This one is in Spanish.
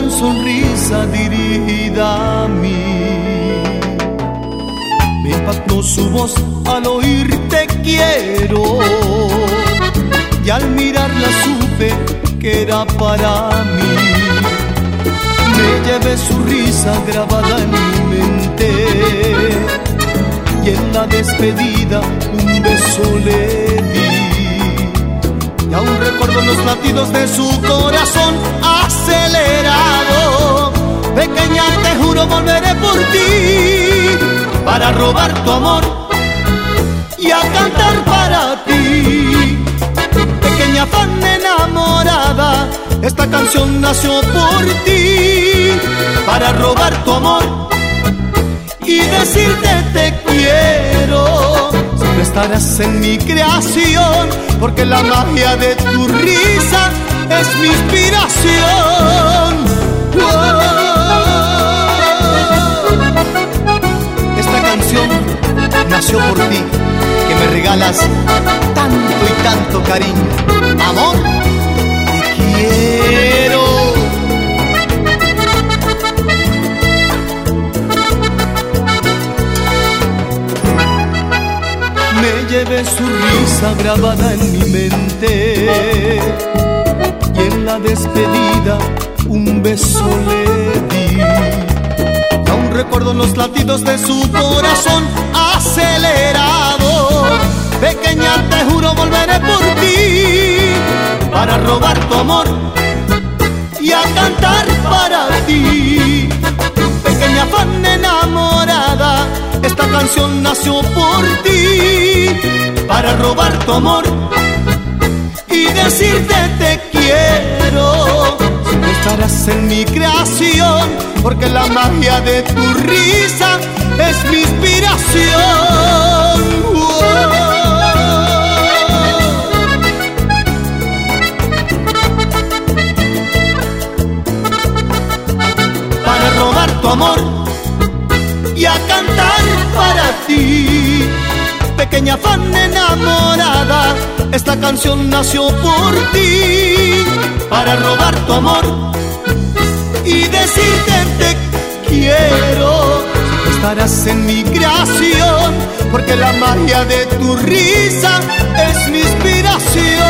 gran sonrisa dirigida a mí. Me impactó su voz al oír te quiero, y al mirarla supe que era para mí. Me llevé su risa grabada en mi mente, y en la despedida un beso le di. Y aún recuerdo los latidos de su corazón acelerado. Pequeña, te juro volveré por ti, para robar tu amor y a cantar para ti. Pequeña fan enamorada, esta canción nació por ti, para robar tu amor y decirte te quiero. Siempre estarás en mi creación, porque la magia de tu risa es mi inspiración. Esta canción nació por ti, que me regalas tanto y tanto cariño. Amor, te quiero. Me llevé su risa grabada en mi mente, y en la despedida un beso le di. Aún recuerdo los latidos de su corazón acelerado. Pequeña, te juro volveré por ti, para robar tu amor y a cantar para ti. Pequeña fan enamorada, esta canción nació por ti, para robar tu amor y decirte te quiero. Siempre estarás en mi creación, porque la magia de tu risa es mi inspiración. Para robar tu amor y a cantar para ti. Pequeña fan enamorada, esta canción nació por ti, para robar tu amor y decirte te quiero. Estarás en mi creación, porque la magia de tu risa es mi inspiración.